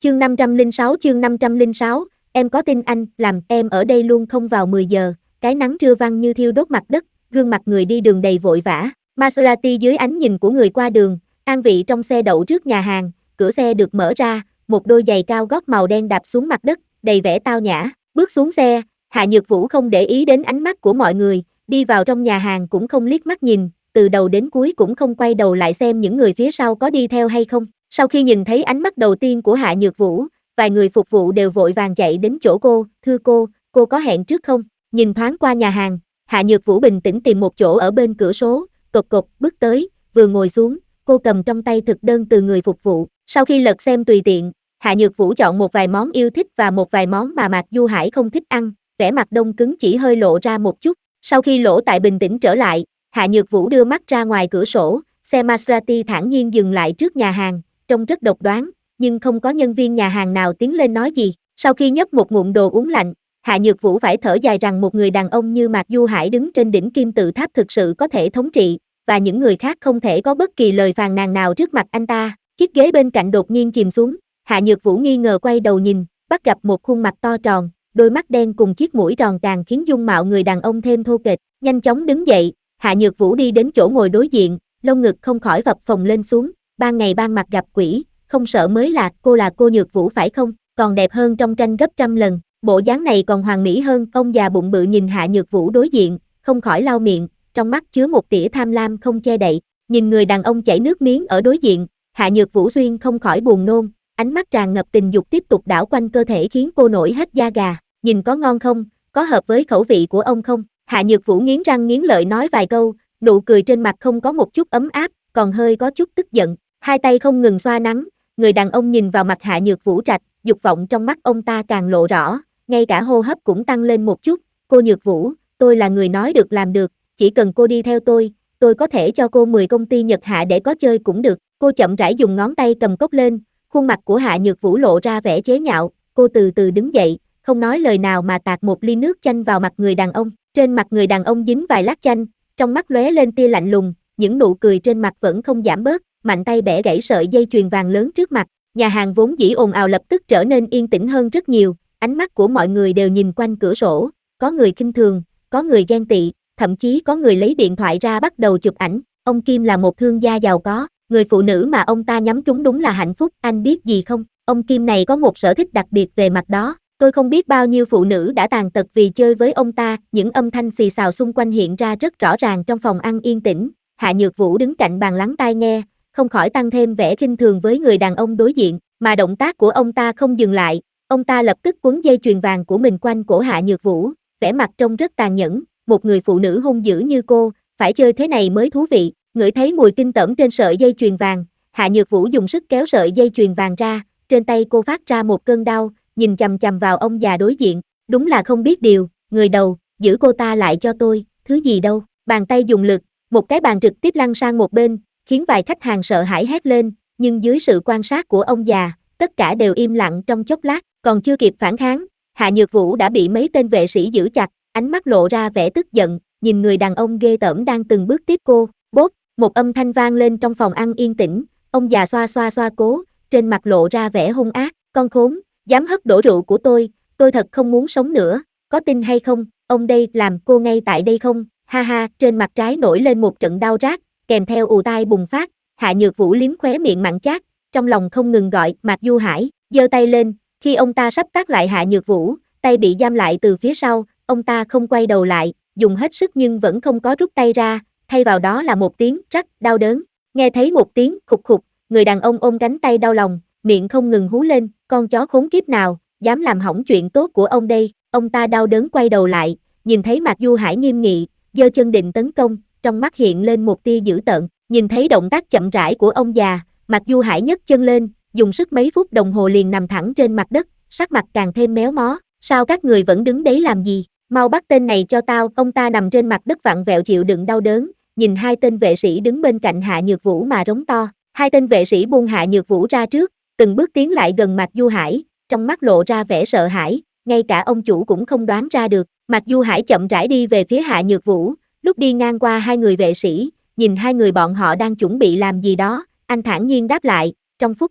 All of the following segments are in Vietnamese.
chương 506, em có tin anh làm em ở đây luôn không vào 10 giờ, cái nắng trưa văng như thiêu đốt mặt đất, gương mặt người đi đường đầy vội vã. Maserati dưới ánh nhìn của người qua đường, an vị trong xe đậu trước nhà hàng, cửa xe được mở ra, một đôi giày cao gót màu đen đạp xuống mặt đất, đầy vẻ tao nhã. Bước xuống xe, Hạ Nhược Vũ không để ý đến ánh mắt của mọi người, đi vào trong nhà hàng cũng không liếc mắt nhìn, từ đầu đến cuối cũng không quay đầu lại xem những người phía sau có đi theo hay không. Sau khi nhìn thấy ánh mắt đầu tiên của Hạ Nhược Vũ, vài người phục vụ đều vội vàng chạy đến chỗ cô, thưa cô có hẹn trước không? Nhìn thoáng qua nhà hàng, Hạ Nhược Vũ bình tĩnh tìm một chỗ ở bên cửa số, cộc cộc bước tới, vừa ngồi xuống, cô cầm trong tay thực đơn từ người phục vụ. Sau khi lật xem tùy tiện, Hạ Nhược Vũ chọn một vài món yêu thích và một vài món mà Mạc Du Hải không thích ăn, vẻ mặt đông cứng chỉ hơi lộ ra một chút. Sau khi Lỗ Tại bình tĩnh trở lại, Hạ Nhược Vũ đưa mắt ra ngoài cửa sổ, xe Maserati thản nhiên dừng lại trước nhà hàng, trông rất độc đoán, nhưng không có nhân viên nhà hàng nào tiến lên nói gì. Sau khi nhấp một ngụm đồ uống lạnh, Hạ Nhược Vũ phải thở dài rằng một người đàn ông như Mạc Du Hải đứng trên đỉnh kim tự tháp thực sự có thể thống trị, và những người khác không thể có bất kỳ lời phàn nàn nào trước mặt anh ta. Chiếc ghế bên cạnh đột nhiên chìm xuống, Hạ Nhược Vũ nghi ngờ quay đầu nhìn, bắt gặp một khuôn mặt to tròn, đôi mắt đen cùng chiếc mũi tròn càng khiến dung mạo người đàn ông thêm thô kệch. Nhanh chóng đứng dậy, Hạ Nhược Vũ đi đến chỗ ngồi đối diện, lông ngực không khỏi phập phồng lên xuống, ban ngày ban mặt gặp quỷ, không sợ mới là cô Nhược Vũ phải không, còn đẹp hơn trong tranh gấp trăm lần, bộ dáng này còn hoàn mỹ hơn. Ông già bụng bự nhìn Hạ Nhược Vũ đối diện, không khỏi lau miệng, trong mắt chứa một tia tham lam không che đậy. Nhìn người đàn ông chảy nước miếng ở đối diện, Hạ Nhược Vũ xuyên không khỏi buồn nôn, ánh mắt tràn ngập tình dục tiếp tục đảo quanh cơ thể khiến cô nổi hết da gà. Nhìn có ngon không, có hợp với khẩu vị của ông không? Hạ Nhược Vũ nghiến răng nghiến lợi nói vài câu, nụ cười trên mặt không có một chút ấm áp, còn hơi có chút tức giận, hai tay không ngừng xoa nắng. Người đàn ông nhìn vào mặt Hạ Nhược Vũ trạch, dục vọng trong mắt ông ta càng lộ rõ, ngay cả hô hấp cũng tăng lên một chút. Cô Nhược Vũ, tôi là người nói được làm được, chỉ cần cô đi theo tôi có thể cho cô 10 công ty Nhật Hạ để có chơi cũng được. Cô chậm rãi dùng ngón tay cầm cốc lên, khuôn mặt của Hạ Nhược Vũ lộ ra vẻ chế nhạo, cô từ từ đứng dậy, không nói lời nào mà tạt một ly nước chanh vào mặt người đàn ông. Trên mặt người đàn ông dính vài lát chanh, trong mắt lóe lên tia lạnh lùng, những nụ cười trên mặt vẫn không giảm bớt, mạnh tay bẻ gãy sợi dây chuyền vàng lớn trước mặt. Nhà hàng vốn dĩ ồn ào lập tức trở nên yên tĩnh hơn rất nhiều, ánh mắt của mọi người đều nhìn quanh cửa sổ, có người khinh thường, có người ghen tị, thậm chí có người lấy điện thoại ra bắt đầu chụp ảnh. Ông Kim là một thương gia giàu có, người phụ nữ mà ông ta nhắm trúng đúng là hạnh phúc. Anh biết gì không, ông Kim này có một sở thích đặc biệt về mặt đó. Tôi không biết bao nhiêu phụ nữ đã tàn tật vì chơi với ông ta. Những âm thanh xì xào xung quanh hiện ra rất rõ ràng trong phòng ăn yên tĩnh. Hạ Nhược Vũ đứng cạnh bàn lắng tai nghe, không khỏi tăng thêm vẻ khinh thường với người đàn ông đối diện, mà động tác của ông ta không dừng lại. Ông ta lập tức quấn dây chuyền vàng của mình quanh cổ Hạ Nhược Vũ, vẻ mặt trông rất tàn nhẫn. Một người phụ nữ hung dữ như cô, phải chơi thế này mới thú vị. Ngửi thấy mùi kinh tởm trên sợi dây chuyền vàng, Hạ Nhược Vũ dùng sức kéo sợi dây chuyền vàng ra, trên tay cô phát ra một cơn đau, nhìn chằm chằm vào ông già đối diện, đúng là không biết điều, người đầu, giữ cô ta lại cho tôi, thứ gì đâu. Bàn tay dùng lực, một cái bàn trực tiếp lăn sang một bên, khiến vài khách hàng sợ hãi hét lên, nhưng dưới sự quan sát của ông già, tất cả đều im lặng trong chốc lát, còn chưa kịp phản kháng, Hạ Nhược Vũ đã bị mấy tên vệ sĩ giữ chặt, ánh mắt lộ ra vẻ tức giận, nhìn người đàn ông ghê tởm đang từng bước tiếp cô. Bốp, một âm thanh vang lên trong phòng ăn yên tĩnh, ông già xoa cố, trên mặt lộ ra vẻ hung ác, con khốn, dám hất đổ rượu của tôi thật không muốn sống nữa, có tin hay không, ông đây làm cô ngay tại đây không, ha ha. Trên mặt trái nổi lên một trận đau rát, kèm theo ù tai bùng phát. Hạ Nhược Vũ liếm khóe miệng mặn chát, trong lòng không ngừng gọi Mạc Du Hải, giơ tay lên, khi ông ta sắp tát lại Hạ Nhược Vũ, tay bị giam lại từ phía sau, ông ta không quay đầu lại, dùng hết sức nhưng vẫn không có rút tay ra, thay vào đó là một tiếng rắc đau đớn. Nghe thấy một tiếng khục khục, người đàn ông ôm cánh tay đau lòng, miệng không ngừng hú lên, con chó khốn kiếp nào, dám làm hỏng chuyện tốt của ông đây. Ông ta đau đớn quay đầu lại, nhìn thấy Mạc Du Hải nghiêm nghị, giơ chân định tấn công, trong mắt hiện lên một tia dữ tợn. Nhìn thấy động tác chậm rãi của ông già, Mạc Du Hải nhấc chân lên, dùng sức mấy phút đồng hồ liền nằm thẳng trên mặt đất, sắc mặt càng thêm méo mó. Sao các người vẫn đứng đấy làm gì? Mau bắt tên này cho tao. Ông ta nằm trên mặt đất vặn vẹo chịu đựng đau đớn, nhìn hai tên vệ sĩ đứng bên cạnh Hạ Nhược Vũ mà rống to. Hai tên vệ sĩ buông Hạ Nhược Vũ ra trước, từng bước tiến lại gần Mạc Du Hải, trong mắt lộ ra vẻ sợ hãi, ngay cả ông chủ cũng không đoán ra được. Mạc Du Hải chậm rãi đi về phía Hạ Nhược Vũ, lúc đi ngang qua hai người vệ sĩ, nhìn hai người bọn họ đang chuẩn bị làm gì đó, anh thản nhiên đáp lại, trong phút chốc,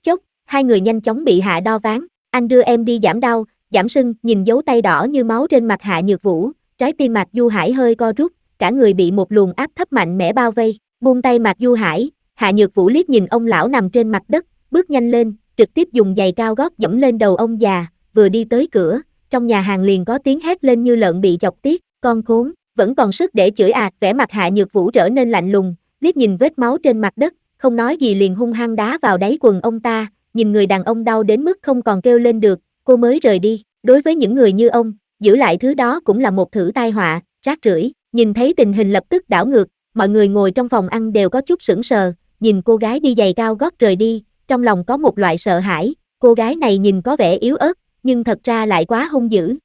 hai người nhanh chóng bị Hạ đo ván, anh đưa em đi giảm đau, giảm sưng, nhìn dấu tay đỏ như máu trên mặt Hạ Nhược Vũ, trái tim Mạc Du Hải hơi co rút, cả người bị một luồng áp thấp mạnh mẽ bao vây, buông tay Mạc Du Hải, Hạ Nhược Vũ liếc nhìn ông lão nằm trên mặt đất, bước nhanh lên, trực tiếp dùng giày cao gót dẫm lên đầu ông già, vừa đi tới cửa, trong nhà hàng liền có tiếng hét lên như lợn bị chọc tiết, con khốn, vẫn còn sức để chửi vẻ mặt Hạ Nhược Vũ trở nên lạnh lùng, liếc nhìn vết máu trên mặt đất, không nói gì liền hung hăng đá vào đáy quần ông ta, nhìn người đàn ông đau đến mức không còn kêu lên được, cô mới rời đi, đối với những người như ông, giữ lại thứ đó cũng là một thử tai họa, rác rưởi, nhìn thấy tình hình lập tức đảo ngược, mọi người ngồi trong phòng ăn đều có chút sững sờ, nhìn cô gái đi giày cao gót rời đi, trong lòng có một loại sợ hãi, cô gái này nhìn có vẻ yếu ớt, nhưng thật ra lại quá hung dữ,